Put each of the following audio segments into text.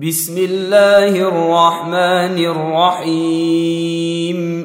بسم الله الرحمن الرحيم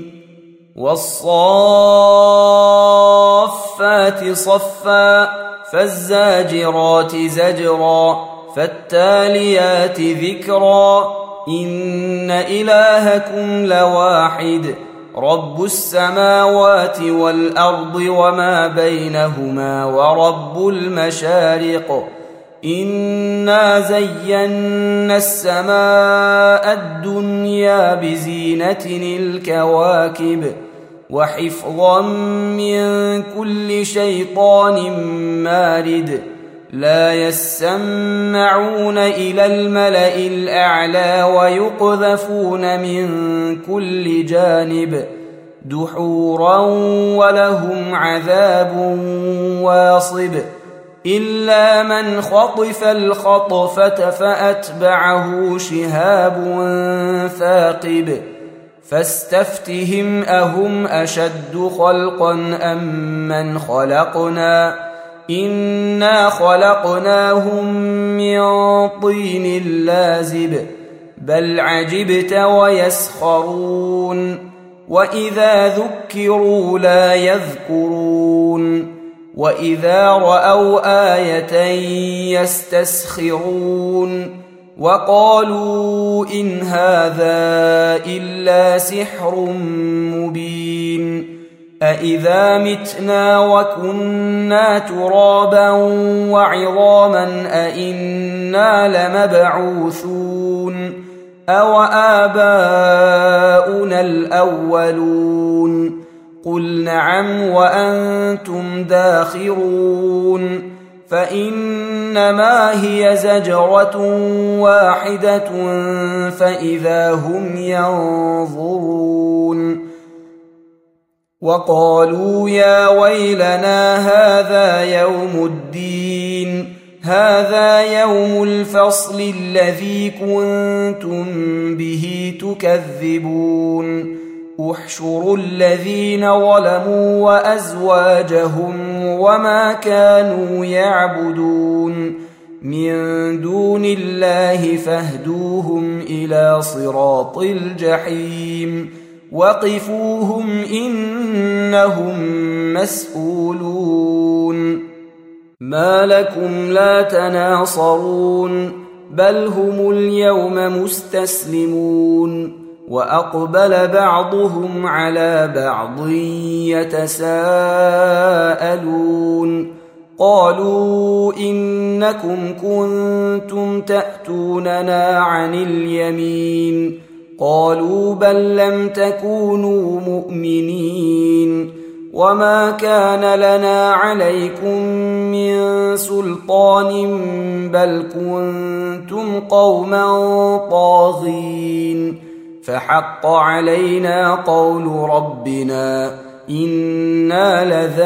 والصافات صفا فالزاجرات زجرا فالتاليات ذكرا إن إلهكم لواحد رب السماوات والأرض وما بينهما ورب المشارق إنا زينا السماء الدنيا بزينة الكواكب وحفظا من كل شيطان مارد لا يسمعون إلى الملأ الأعلى ويقذفون من كل جانب دحورا ولهم عذاب واصب إلا من خطف الخطفة فأتبعه شهاب ثاقب فاستفتهم أهم أشد خلقا أم من خلقنا إنا خلقناهم من طين لازب بل عجبت ويسخرون وإذا ذكروا لا يذكرون وإذا رأوا آية يستسخرون وقالوا إن هذا إلا سحر مبين أإذا متنا وكنا ترابا وعظاما أإنا لمبعوثون أو آباؤنا الأولون قل نعم وأنتم داخرون فإنما هي زجرة واحدة فإذا هم ينظرون وقالوا يا ويلنا هذا يوم الدين هذا يوم الفصل الذي كنتم به تكذبون احشروا الذين ظلموا وأزواجهم وما كانوا يعبدون من دون الله فاهدوهم إلى صراط الجحيم وقفوهم إنهم مسؤولون ما لكم لا تناصرون بل هم اليوم مستسلمون وأقبل بعضهم على بعض يتساءلون قالوا إنكم كنتم تأتوننا عن اليمين قالوا بل لم تكونوا مؤمنين وما كان لنا عليكم من سلطان بل كنتم قوما طاغين فحق علينا قول ربنا إنا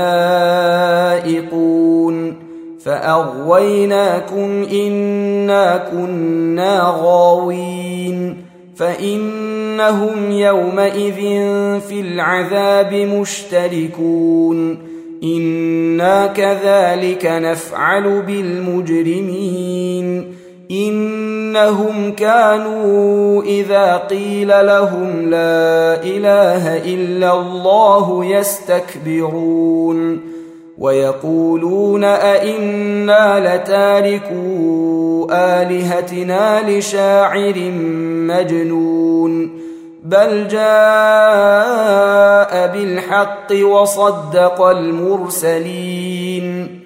لذائقون فأغويناكم إنا كنا غاوين فإنهم يومئذ في العذاب مشتركون إنا كذلك نفعل بالمجرمين إنهم كانوا إذا قيل لهم لا إله إلا الله يستكبرون ويقولون أئنا لتاركو آلهتنا لشاعر مجنون بل جاء بالحق وصدق المرسلين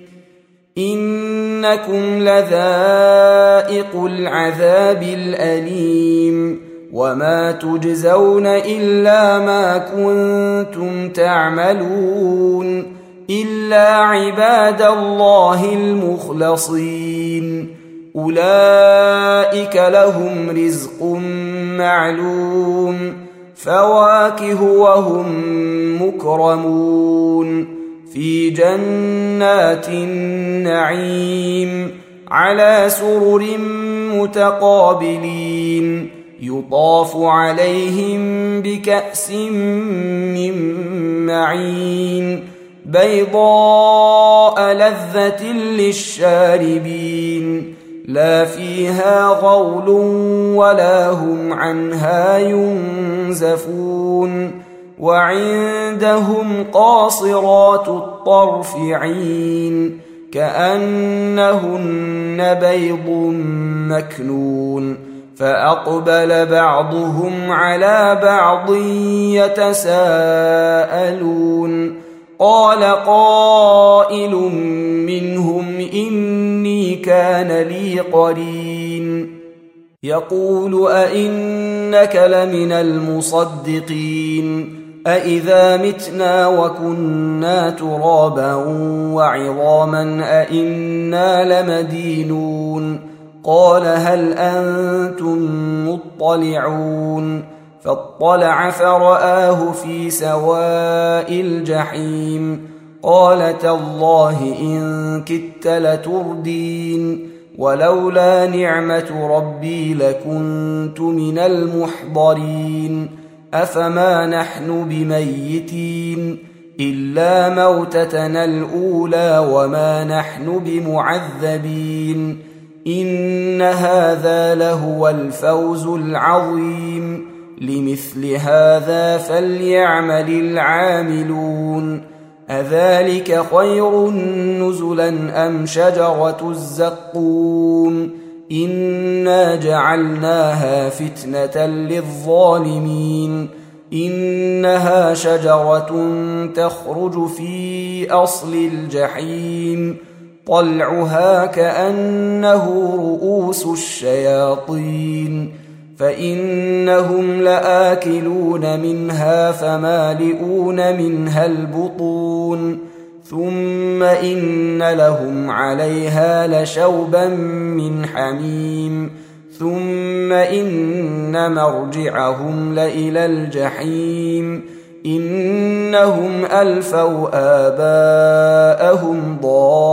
إنكم لذائقو العذاب الأليم وما تجزون إلا ما كنتم تعملون إلا عباد الله المخلصين أولئك لهم رزق معلوم فواكه وهم مكرمون في جنات النعيم على سرر متقابلين يطاف عليهم بكأس من معين بيضاء لذة للشاربين لا فيها غول ولا هم عنها ينزفون وعندهم قاصرات الطرف عين كأنهن بيض مكنون فأقبل بعضهم على بعض يتساءلون قال قائل منهم إني كان لي قرين يقول أئنك لمن المصدقين أئذا متنا وكنا ترابا وعظاما أئنا لمدينون قال هل أنتم مطلعون فاطلع فرآه في سواء الجحيم قال تالله إن كدت لتردين ولولا نعمة ربي لكنت من المحضرين أفما نحن بميتين إلا موتتنا الأولى وما نحن بمعذبين إن هذا لهو الفوز العظيم لمثل هذا فليعمل العاملون أذلك خير نزلا أم شجرة الزقوم إنا جعلناها فتنة للظالمين إنها شجرة تخرج في أصل الجحيم طلعها كأنه رؤوس الشياطين فإنهم لآكلون منها فمالئون منها البطون ثم إن لهم عليها لشوبا من حميم ثم إن مرجعهم لإلى الجحيم إنهم ألفوا آباءهم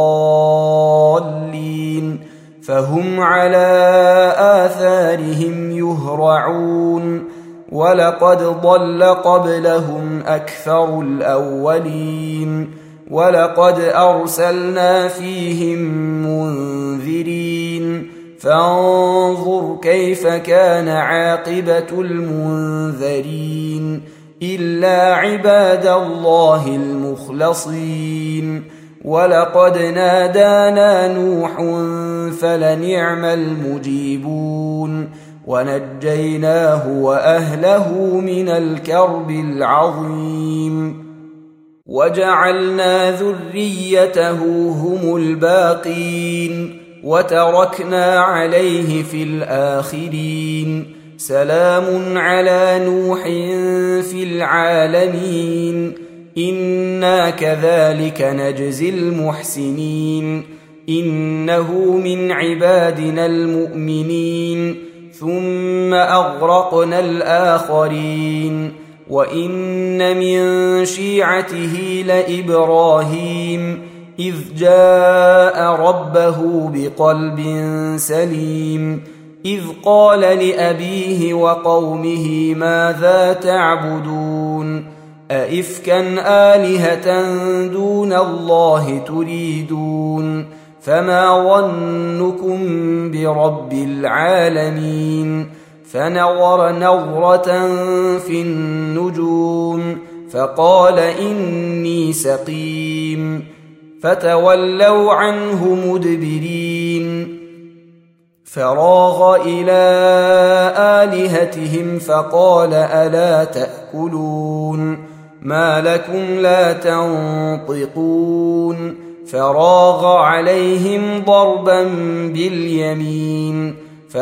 ضالين فهم على آثارهم يهرعون ولقد ضل قبلهم أكثر الأولين ولقد أرسلنا فيهم منذرين فانظر كيف كان عاقبة المنذرين إلا عباد الله المخلصين ولقد نادانا نوح فلنعم المجيبون ونجيناه وأهله من الكرب العظيم وجعلنا ذريته هم الباقين وتركنا عليه في الآخرين سلام على نوح في العالمين إنا كذلك نجزي المحسنين إنه من عبادنا المؤمنين ثم أغرقنا الآخرين وإن من شيعته لإبراهيم إذ جاء ربه بقلب سليم إذ قال لأبيه وقومه ماذا تعبدون أئفكا آلهة دون الله تريدون فما ظنكم برب العالمين فنظر نظرة في النجوم فقال إني سقيم فتولوا عنه مدبرين فراغ إلى آلهتهم فقال ألا تأكلون ما لكم لا تنطقون فراغ عليهم ضربا باليمين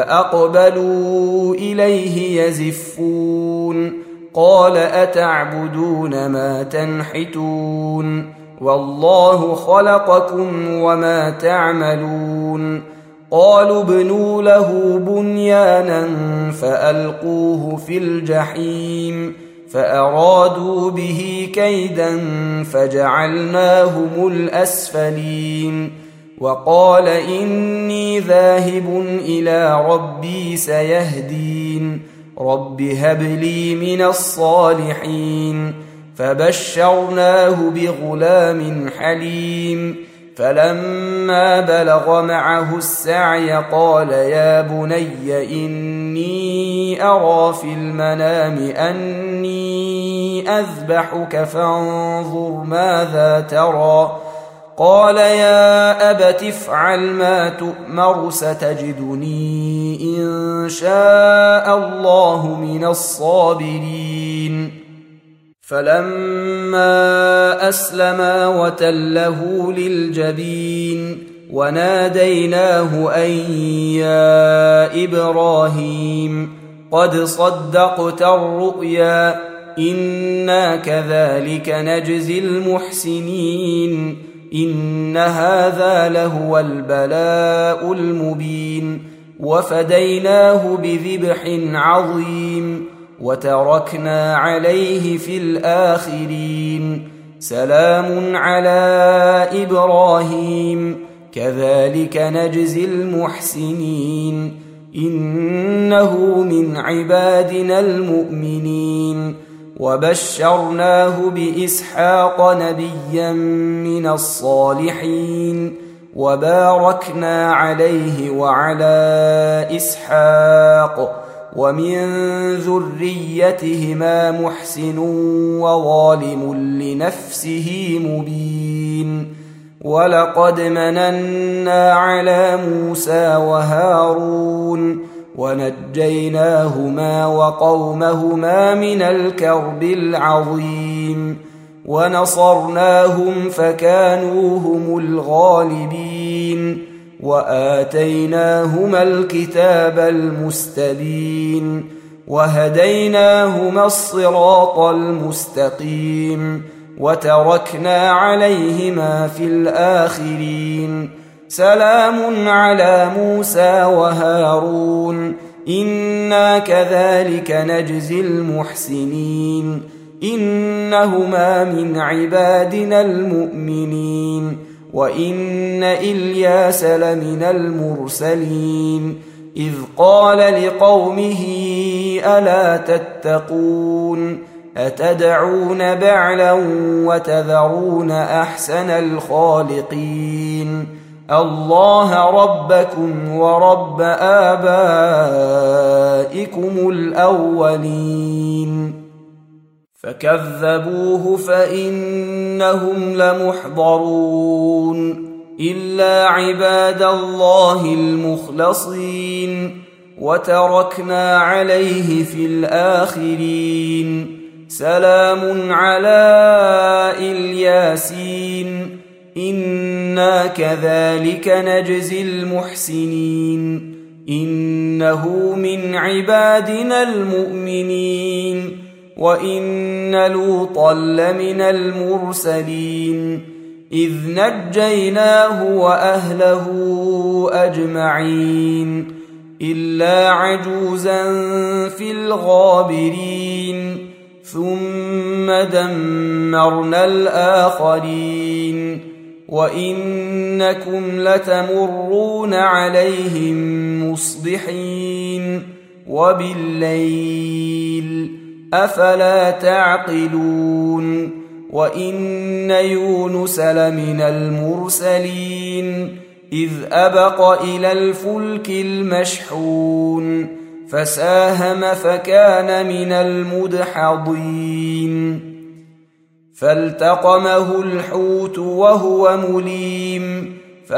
فأقبلوا إليه يزفون قال أتعبدون ما تنحتون والله خلقكم وما تعملون قالوا ابنوا له بنيانا فألقوه في الجحيم فأرادوا به كيدا فجعلناهم الأسفلين وقال إني ذاهب إلى ربي سيهدين رب هب لي من الصالحين فبشرناه بغلام حليم فلما بلغ معه السعي قال يا بني إني أرى في المنام أني أذبحك فانظر ماذا ترى. قال يا أبت افعل ما تؤمر ستجدني إن شاء الله من الصابرين. فلما أسلما وتله للجبين وناديناه أن يا إبراهيم قد صدقت الرؤيا إنا كذلك نجزي المحسنين إن هذا لهو البلاء المبين. وفديناه بذبح عظيم وتركنا عليه في الآخرين. سلام على إبراهيم كذلك نجزي المحسنين إنه من عبادنا المؤمنين. وبشرناه بإسحاق نبيا من الصالحين وباركنا عليه وعلى إسحاق ومن ذريتهما محسن وظالم لنفسه مبين. ولقد مننا على موسى وهارون ونجيناهما وقومهما من الكرب العظيم ونصرناهم فكانوا هم الغالبين وآتيناهما الكتاب المستبين وهديناهما الصراط المستقيم وتركنا عليهما في الآخرين. سلام على موسى وهارون إنا كذلك نجزي المحسنين إنهما من عبادنا المؤمنين. وإن إلياس لمن المرسلين إذ قال لقومه ألا تتقون أتدعون بعلا وتذرون أحسن الخالقين الله ربكم ورب آبائكم الأولين. فكذبوه فإنهم لمحضرون إلا عباد الله المخلصين وتركنا عليه في الآخرين. سلام على الياسين إنا كذلك نجزي المحسنين إنه من عبادنا المؤمنين. وإن لوطا لمن المرسلين إذ نجيناه وأهله أجمعين إلا عجوزا في الغابرين ثم دمرنا الآخرين. وإنكم لتمرون عليهم مصبحين وبالليل أفلا تعقلون. وإن يونس لمن المرسلين إذ أبق إلى الفلك المشحون فساهم فكان من المدحضين فالتقمه الحوت وهو مليم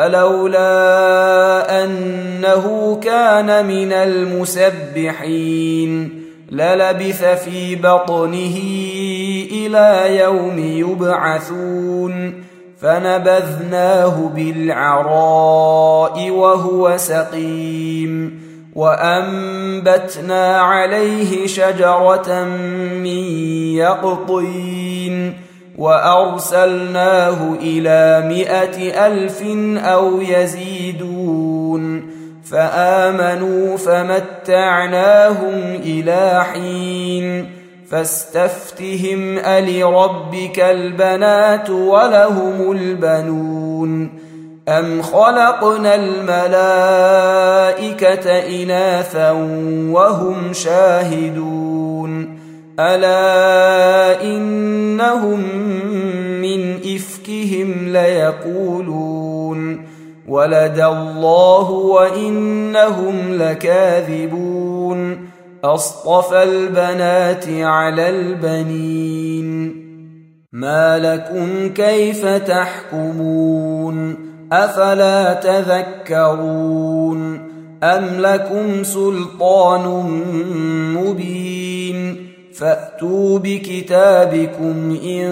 فلولا أنه كان من المسبحين للبث في بطنه إلى يوم يبعثون فنبذناه بالعراء وهو سقيم وأنبتنا عليه شجرة من يقطين وأرسلناه إلى 100,000 أو يزيدون فآمنوا فمتعناهم إلى حين فاستفتهم ألربك البنات ولهم البنون أم خلقنا الملائكة إناثا وهم شاهدون ألا إنهم من إفكهم ليقولون ولد الله وإنهم لكاذبون أصطفى البنات على البنين ما لكم كيف تحكمون أفلا تذكرون أم لكم سلطان مبين فأتوا بكتابكم إن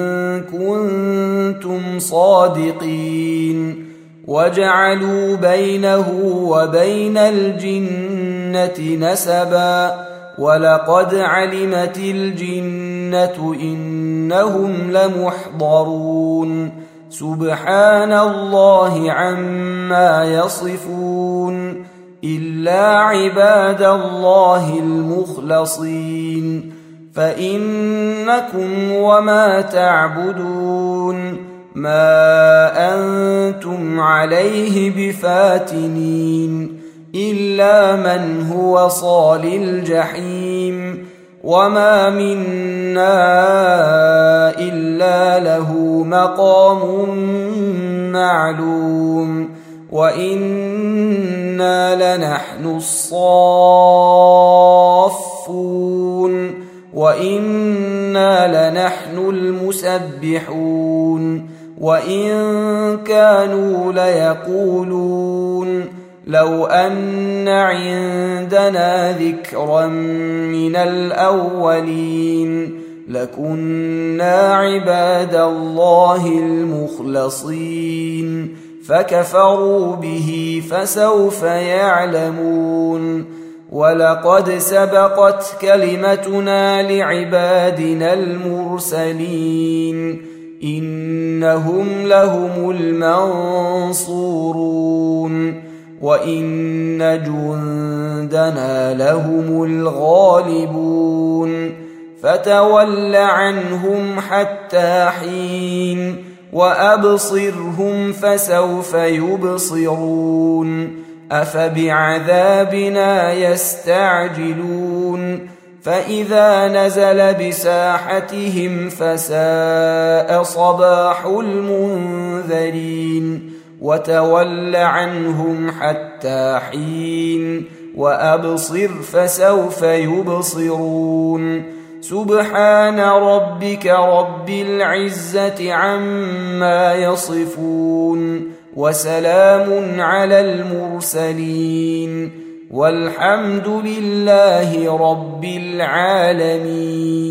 كنتم صادقين وجعلوا بينه وبين الجنة نسبا ولقد علمت الجنة إنهم لمحضرون سبحان الله عما يصفون إلا عباد الله المخلصين فإنكم وما تعبدون ما أنتم عليه بفاتنين إلا من هو صال الجحيم وما منا إلا له مقام معلوم وإنا لنحن الصافون وإنا لنحن المسبحون وإن كانوا ليقولون لو أن عندنا ذكرا من الأولين لكنا عباد الله المخلصين فكفروا به فسوف يعلمون ولقد سبقت كلمتنا لعبادنا المرسلين إنهم لهم المنصورون وإن جندنا لهم الغالبون فتول عنهم حتى حين وأبصرهم فسوف يبصرون أفبعذابنا يستعجلون فإذا نزل بساحتهم فساء صباح المنذرين وتول عنهم حتى حين وأبصر فسوف يبصرون سبحان ربك رب العزة عما يصفون وسلام على المرسلين والحمد لله رب العالمين.